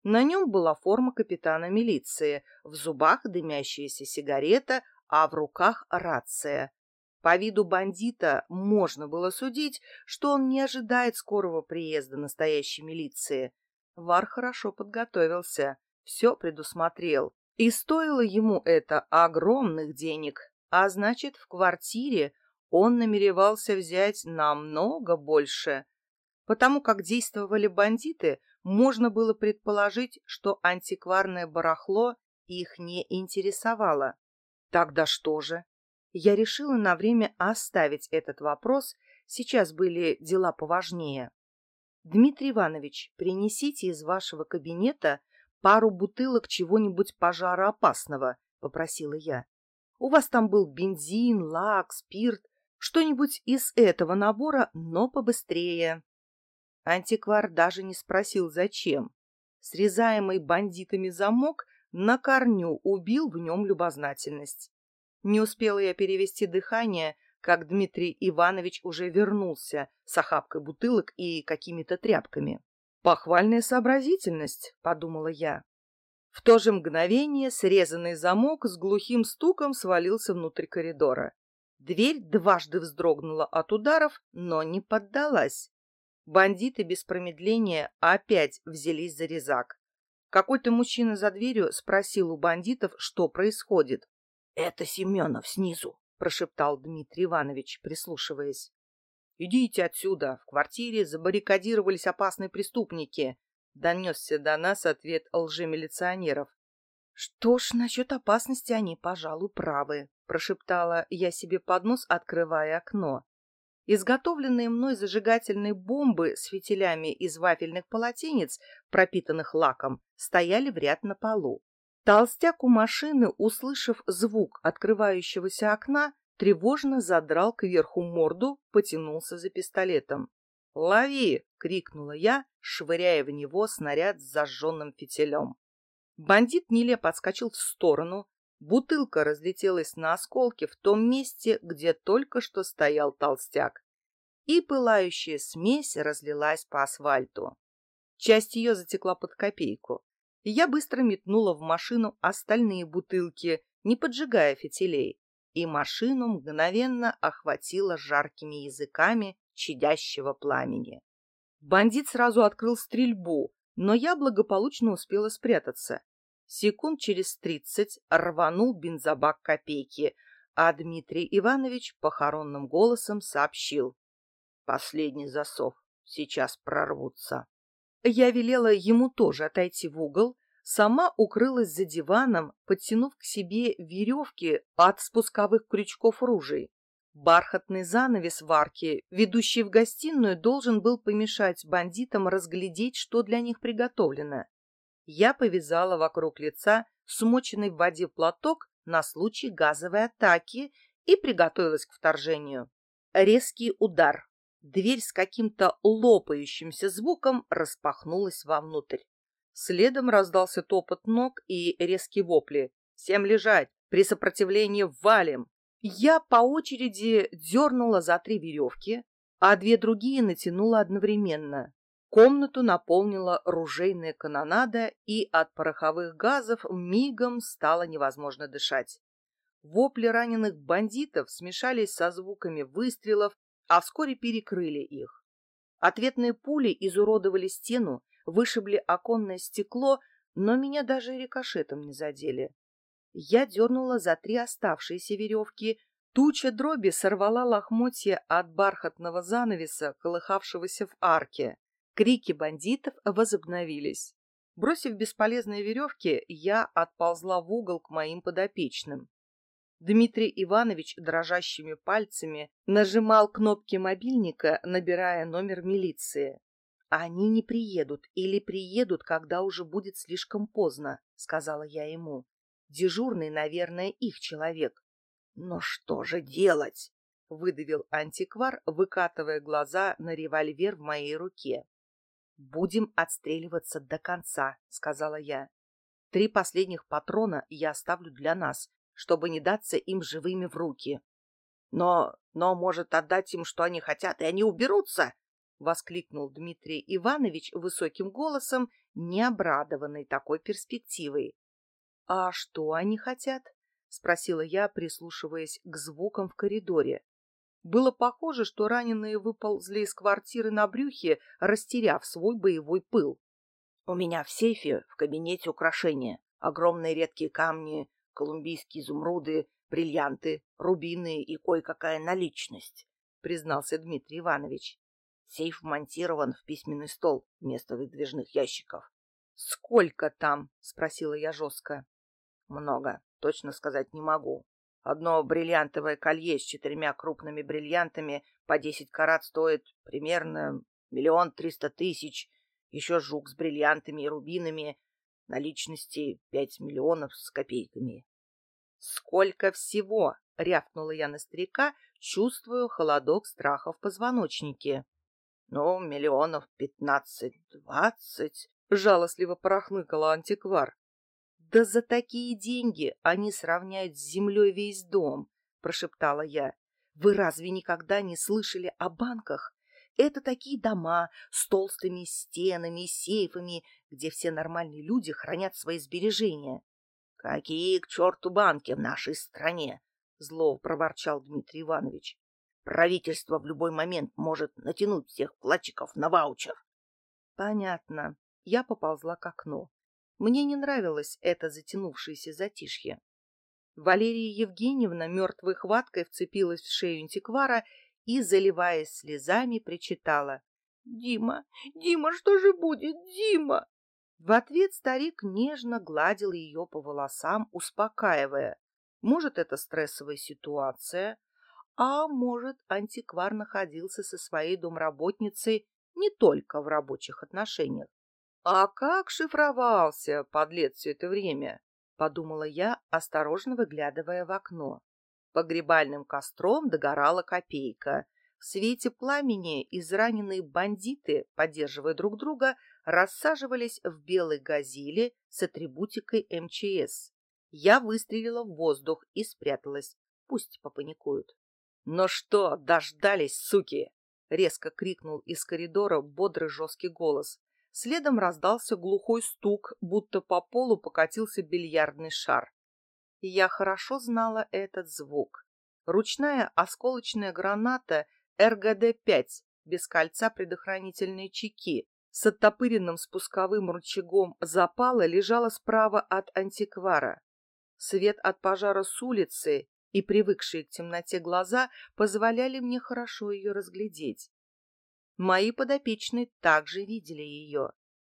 На нем была форма капитана милиции, в зубах дымящаяся сигарета, а в руках рация. По виду бандита можно было судить, что он не ожидает скорого приезда настоящей милиции. Вар хорошо подготовился, все предусмотрел. И стоило ему это огромных денег, а значит, в квартире он намеревался взять намного больше. Потому как действовали бандиты, можно было предположить, что антикварное барахло их не интересовало. Тогда что же? Я решила на время оставить этот вопрос, сейчас были дела поважнее. Дмитрий Иванович, принесите из вашего кабинета пару бутылок чего-нибудь пожароопасного, попросила я. У вас там был бензин, лак, спирт, что-нибудь из этого набора, но побыстрее. Антиквар даже не спросил, зачем. Срезаемый бандитами замок на корню убил в нем любознательность. Не успела я перевести дыхание, как Дмитрий Иванович уже вернулся с охапкой бутылок и какими-то тряпками. «Похвальная сообразительность», — подумала я. В то же мгновение срезанный замок с глухим стуком свалился внутрь коридора. Дверь дважды вздрогнула от ударов, но не поддалась. Бандиты без промедления опять взялись за резак. Какой-то мужчина за дверью спросил у бандитов, что происходит. — Это Семенов снизу, — прошептал Дмитрий Иванович, прислушиваясь. — Идите отсюда, в квартире забаррикадировались опасные преступники, — донесся до нас ответ лжемилиционеров. — Что ж, насчет опасности они, пожалуй, правы, — прошептала я себе под нос, открывая окно. Изготовленные мной зажигательные бомбы с фитилями из вафельных полотенец, пропитанных лаком, стояли в ряд на полу. Толстяк у машины, услышав звук открывающегося окна, тревожно задрал кверху морду, потянулся за пистолетом. «Лови!» — крикнула я, швыряя в него снаряд с зажженным фитилем. Бандит нелепо отскочил в сторону, бутылка разлетелась на осколки в том месте, где только что стоял толстяк, и пылающая смесь разлилась по асфальту. Часть ее затекла под копейку. И я быстро метнула в машину остальные бутылки, не поджигая фитилей, и машину мгновенно охватило жаркими языками чадящего пламени. Бандит сразу открыл стрельбу, но я благополучно успела спрятаться. Секунд через 30 рванул бензобак копейки, а Дмитрий Иванович похоронным голосом сообщил: «Последний засов, сейчас прорвутся». Я велела ему тоже отойти в угол, сама укрылась за диваном, подтянув к себе веревки от спусковых крючков ружей. Бархатный занавес в арке, ведущий в гостиную, должен был помешать бандитам разглядеть, что для них приготовлено. Я повязала вокруг лица смоченный в воде платок на случай газовой атаки и приготовилась к вторжению. Резкий удар. Дверь с каким-то лопающимся звуком распахнулась вовнутрь. Следом раздался топот ног и резкие вопли. «Всем лежать! При сопротивлении валим!» Я по очереди дернула за 3 веревки, а 2 другие натянула одновременно. Комнату наполнила ружейная канонада, и от пороховых газов мигом стало невозможно дышать. Вопли раненых бандитов смешались со звуками выстрелов, а вскоре перекрыли их. Ответные пули изуродовали стену, вышибли оконное стекло, но меня даже рикошетом не задели. Я дернула за 3 оставшиеся веревки. Туча дроби сорвала лохмотья от бархатного занавеса, колыхавшегося в арке. Крики бандитов возобновились. Бросив бесполезные веревки, я отползла в угол к моим подопечным. Дмитрий Иванович дрожащими пальцами нажимал кнопки мобильника, набирая номер милиции. «Они не приедут или приедут, когда уже будет слишком поздно», — сказала я ему. «Дежурный, наверное, их человек». «Но что же делать?» — выдавил антиквар, выкатывая глаза на револьвер в моей руке. «Будем отстреливаться до конца», — сказала я. 3 последних патрона я оставлю для нас, чтобы не даться им живыми в руки. Но, может, отдать им, что они хотят, и они уберутся? — воскликнул Дмитрий Иванович высоким голосом, не обрадованный такой перспективой. А что они хотят? Спросила я, прислушиваясь к звукам в коридоре. Было похоже, что раненые выползли из квартиры на брюхе, растеряв свой боевой пыл. У меня в сейфе в кабинете украшения. Огромные редкие камни, колумбийские изумруды, бриллианты, рубины и кое-какая наличность, признался Дмитрий Иванович. Сейф вмонтирован в письменный стол вместо выдвижных ящиков. Сколько там? Спросила я жестко. Много, точно сказать не могу. Одно бриллиантовое колье с 4 крупными бриллиантами по 10 карат стоит примерно 1 300 000. Еще жук с бриллиантами и рубинами. Наличности 5 миллионов с копейками. «Сколько всего?» — рявкнула я на старика, чувствуя холодок страха в позвоночнике. «Ну, 15-20 миллионов, — жалостливо порохныкала антиквар. «Да за такие деньги они сравняют с землей весь дом», — прошептала я. «Вы разве никогда не слышали о банках? Это такие дома с толстыми стенами и сейфами, где все нормальные люди хранят свои сбережения». «Какие к черту банки в нашей стране?» — зло проворчал Дмитрий Иванович. «Правительство в любой момент может натянуть всех вкладчиков на ваучер». «Понятно». Я поползла к окну. Мне не нравилось это затянувшееся затишье. Валерия Евгеньевна мертвой хваткой вцепилась в шею антиквара и, заливаясь слезами, причитала: «Дима, Дима, что же будет, Дима?» В ответ старик нежно гладил ее по волосам, успокаивая. Может, это стрессовая ситуация, а может, антиквар находился со своей домработницей не только в рабочих отношениях. «А как шифровался, подлец, все это время?» — подумала я, осторожно выглядывая в окно. Погребальным костром догорала копейка. В свете пламени израненные бандиты, поддерживая друг друга, рассаживались в белой газели с атрибутикой МЧС. Я выстрелила в воздух и спряталась. Пусть попаникуют. «Ну что, дождались, суки!» — резко крикнул из коридора бодрый жесткий голос. Следом раздался глухой стук, будто по полу покатился бильярдный шар. Я хорошо знала этот звук. Ручная осколочная граната РГД-5 без кольца предохранительной чеки с оттопыренным спусковым рычагом запала лежала справа от антиквара. Свет от пожара с улицы и привыкшие к темноте глаза позволяли мне хорошо ее разглядеть. Мои подопечные также видели ее.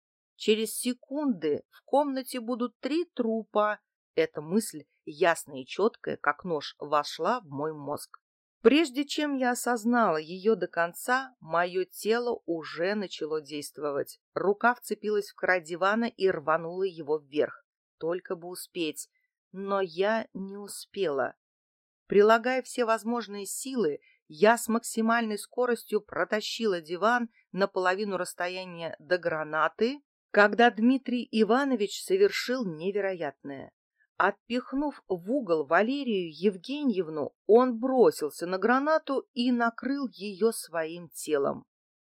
Через секунды в комнате будут 3 трупа. Эта мысль, ясная и четкая, как нож, вошла в мой мозг. Прежде чем я осознала ее до конца, мое тело уже начало действовать. Рука вцепилась в край дивана и рванула его вверх. Только бы успеть. Но я не успела. Прилагая все возможные силы, я с максимальной скоростью протащила диван на половину расстояния до гранаты, когда Дмитрий Иванович совершил невероятное. Отпихнув в угол Валерию Евгеньевну, он бросился на гранату и накрыл ее своим телом.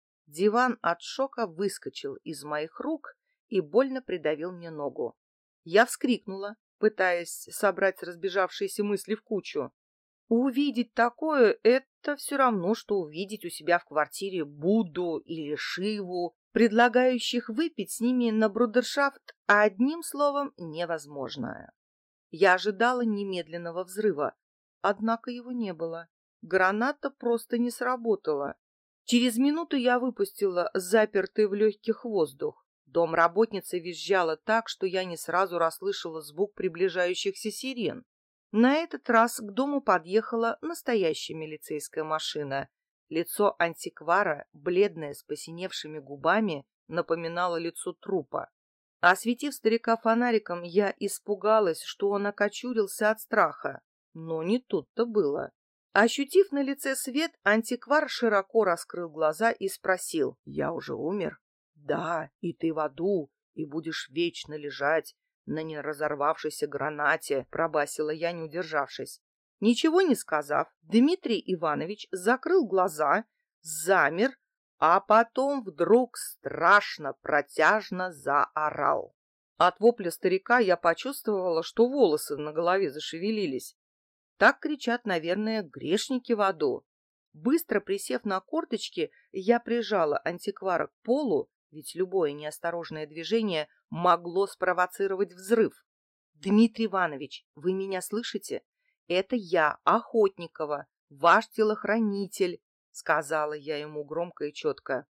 Диван от шока выскочил из моих рук и больно придавил мне ногу. Я вскрикнула, пытаясь собрать разбежавшиеся мысли в кучу. Увидеть такое — это все равно, что увидеть у себя в квартире Будду или Шиву, предлагающих выпить с ними на брудершафт, а одним словом невозможное. Я ожидала немедленного взрыва, однако его не было. Граната просто не сработала. Через минуту я выпустила запертый в легких воздух. Домработница визжала так, что я не сразу расслышала звук приближающихся сирен. На этот раз к дому подъехала настоящая милицейская машина. Лицо антиквара, бледное с посиневшими губами, напоминало лицо трупа. Осветив старика фонариком, я испугалась, что он окочурился от страха. Но не тут-то было. Ощутив на лице свет, антиквар широко раскрыл глаза и спросил: «Я уже умер?» «Да, и ты в аду, и будешь вечно лежать на неразорвавшейся гранате», — пробасила я, не удержавшись. Ничего не сказав, Дмитрий Иванович закрыл глаза, замер, а потом вдруг страшно протяжно заорал. От вопля старика я почувствовала, что волосы на голове зашевелились. Так кричат, наверное, грешники в аду. Быстро присев на корточки, я прижала антиквара к полу, ведь любое неосторожное движение могло спровоцировать взрыв. «Дмитрий Иванович, вы меня слышите? Это я, Охотникова, ваш телохранитель», — сказала я ему громко и четко.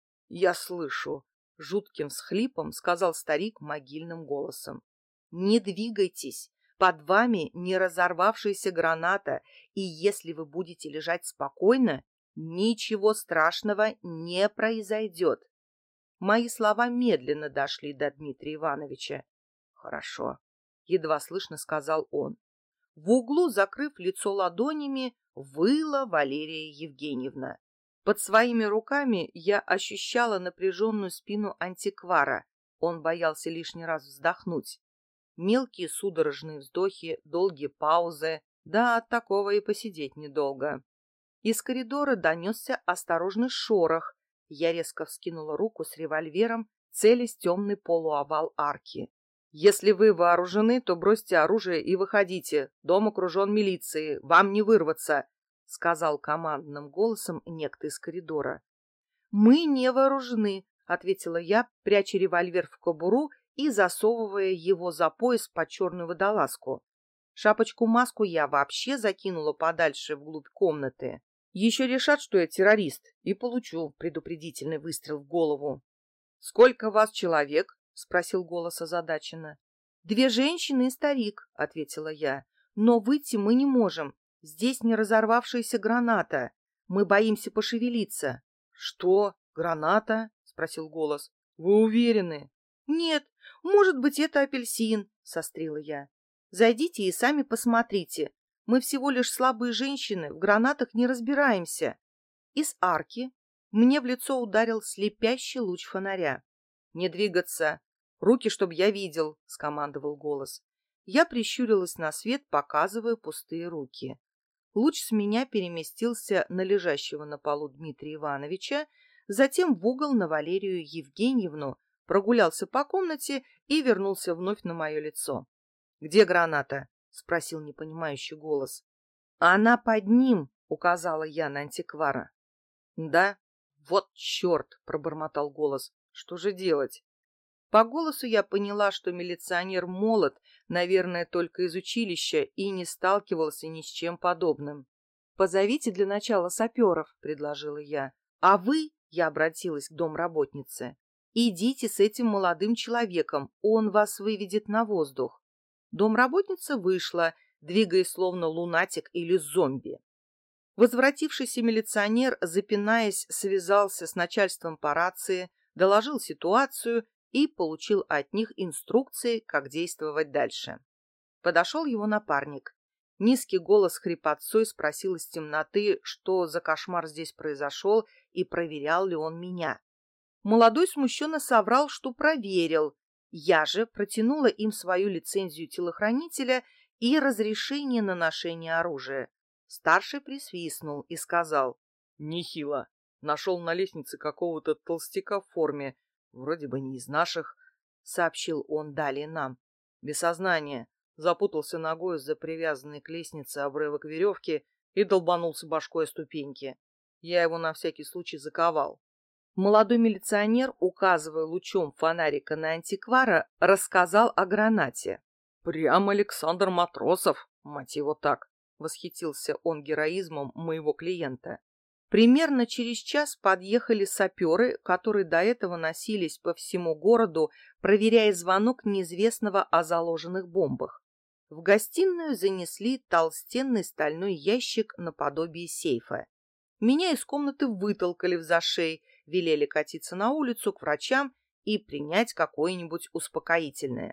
«Я слышу», — жутким всхлипом сказал старик могильным голосом. «Не двигайтесь, под вами не разорвавшаяся граната, и если вы будете лежать спокойно, ничего страшного не произойдет». Мои слова медленно дошли до Дмитрия Ивановича. «Хорошо», — едва слышно сказал он. В углу, закрыв лицо ладонями, выла Валерия Евгеньевна. Под своими руками я ощущала напряженную спину антиквара. Он боялся лишний раз вздохнуть. Мелкие судорожные вздохи, долгие паузы. Да, от такого и посидеть недолго. Из коридора донесся осторожный шорох. Я резко вскинула руку с револьвером, целясь темный полуовал арки. «Если вы вооружены, то бросьте оружие и выходите. Дом окружен милицией. Вам не вырваться», — сказал командным голосом некто из коридора. «Мы не вооружены», — ответила я, пряча револьвер в кобуру и засовывая его за пояс под черную водолазку. Шапочку-маску я вообще закинула подальше вглубь комнаты. Еще решат, что я террорист, и получу предупредительный выстрел в голову. «Сколько вас человек?» — спросил голос озадаченно. «2 женщины и старик», — ответила я. «Но выйти мы не можем. Здесь не разорвавшаяся граната. Мы боимся пошевелиться». «Что? Граната?» — спросил голос. «Вы уверены?» «Нет, может быть, это апельсин», — сострила я. «Зайдите и сами посмотрите. Мы всего лишь слабые женщины, в гранатах не разбираемся». Из арки мне в лицо ударил слепящий луч фонаря. «Не двигаться! Руки, чтоб я видел!» — скомандовал голос. Я прищурилась на свет, показывая пустые руки. Луч с меня переместился на лежащего на полу Дмитрия Ивановича, затем в угол на Валерию Евгеньевну, прогулялся по комнате и вернулся вновь на мое лицо. «Где граната?» — спросил непонимающий голос. «Она под ним», — указала я на антиквара. «Да? Вот черт!» — пробормотал голос. «Что же делать?» По голосу я поняла, что милиционер молод, наверное, только из училища, и не сталкивался ни с чем подобным. «Позовите для начала саперов», — предложила я. «А вы», — я обратилась к домработнице, — «идите с этим молодым человеком, он вас выведет на воздух». Домработница вышла, двигаясь словно лунатик или зомби. Возвратившийся милиционер, запинаясь, связался с начальством по рации, доложил ситуацию и получил от них инструкции, как действовать дальше. Подошел его напарник. Низкий голос хрипотцой спросил из темноты, что за кошмар здесь произошел и проверял ли он меня. Молодой смущенно соврал, что проверил. Я же протянула им свою лицензию телохранителя и разрешение на ношение оружия. Старший присвистнул и сказал: «Нехило. Нашел на лестнице какого-то толстяка в форме, вроде бы не из наших», — сообщил он далее нам. «Без сознания. Запутался ногой за привязанный к лестнице обрывок веревки и долбанулся башкой о ступеньки. Я его на всякий случай заковал». Молодой милиционер, указывая лучом фонарика на антиквара, рассказал о гранате. «Прям Александр Матросов, мать его так!» — восхитился он героизмом моего клиента. Примерно через час подъехали саперы, которые до этого носились по всему городу, проверяя звонок неизвестного о заложенных бомбах. В гостиную занесли толстенный стальной ящик наподобие сейфа. Меня из комнаты вытолкали в зашей, велели катиться на улицу к врачам и принять какое-нибудь успокоительное.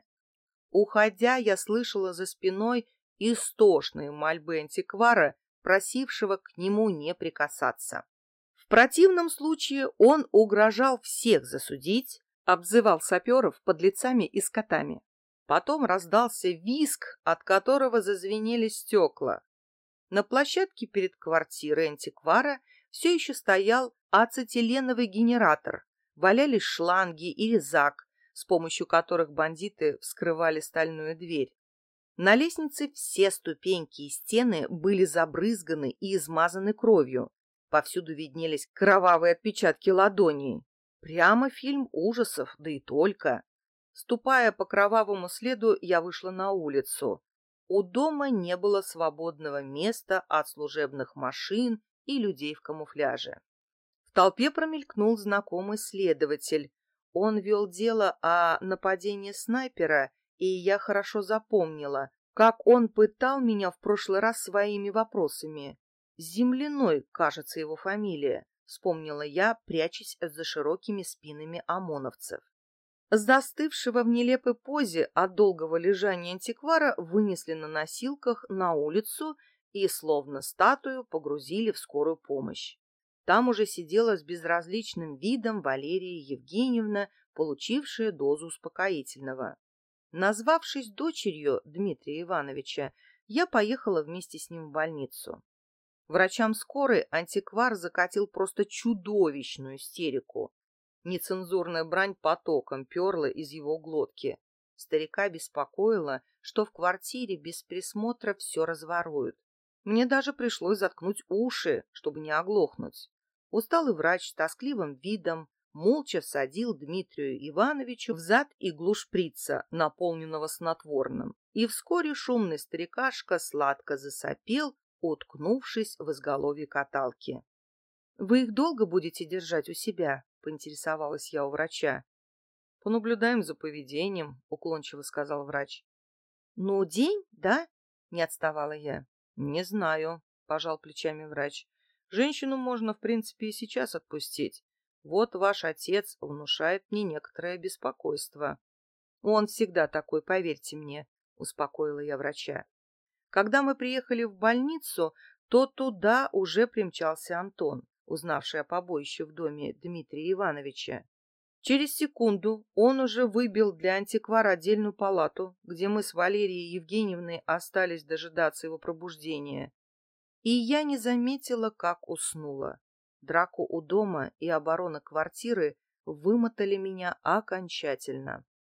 Уходя, я слышала за спиной истошные мольбы антиквара, просившего к нему не прикасаться. В противном случае он угрожал всех засудить, обзывал саперов подлецами и скотами. Потом раздался визг, от которого зазвенели стекла. На площадке перед квартирой антиквара все еще стоял ацетиленовый генератор, валялись шланги и резак, с помощью которых бандиты вскрывали стальную дверь. На лестнице все ступеньки и стены были забрызганы и измазаны кровью. Повсюду виднелись кровавые отпечатки ладоней. Прямо фильм ужасов, да и только. Ступая по кровавому следу, я вышла на улицу. У дома не было свободного места от служебных машин и людей в камуфляже. В толпе промелькнул знакомый следователь. Он вел дело о нападении снайпера, и я хорошо запомнила, как он пытал меня в прошлый раз своими вопросами. Земляной, кажется, его фамилия, вспомнила я, прячась за широкими спинами ОМОНовцев. С застывшего в нелепой позе от долгого лежания антиквара вынесли на носилках на улицу и, словно статую, погрузили в скорую помощь. Там уже сидела с безразличным видом Валерия Евгеньевна, получившая дозу успокоительного. Назвавшись дочерью Дмитрия Ивановича, я поехала вместе с ним в больницу. Врачам скорой антиквар закатил просто чудовищную истерику. Нецензурная брань потоком перла из его глотки. Старика беспокоило, что в квартире без присмотра все разворуют. Мне даже пришлось заткнуть уши, чтобы не оглохнуть. Усталый врач с тоскливым видом молча всадил Дмитрию Ивановичу в зад иглу шприца, наполненного снотворным, и вскоре шумный старикашка сладко засопел, уткнувшись в изголовье каталки. — Вы их долго будете держать у себя? — поинтересовалась я у врача. — Понаблюдаем за поведением, — уклончиво сказал врач. — Ну, день, да? — не отставала я. — Не знаю, — пожал плечами врач. — Женщину можно, в принципе, и сейчас отпустить. Вот ваш отец внушает мне некоторое беспокойство. — Он всегда такой, поверьте мне, — успокоила я врача. Когда мы приехали в больницу, то туда уже примчался Антон, узнавший о побоище в доме Дмитрия Ивановича. Через секунду он уже выбил для антиквара отдельную палату, где мы с Валерией Евгеньевной остались дожидаться его пробуждения. И я не заметила, как уснула. Драку у дома и оборона квартиры вымотали меня окончательно.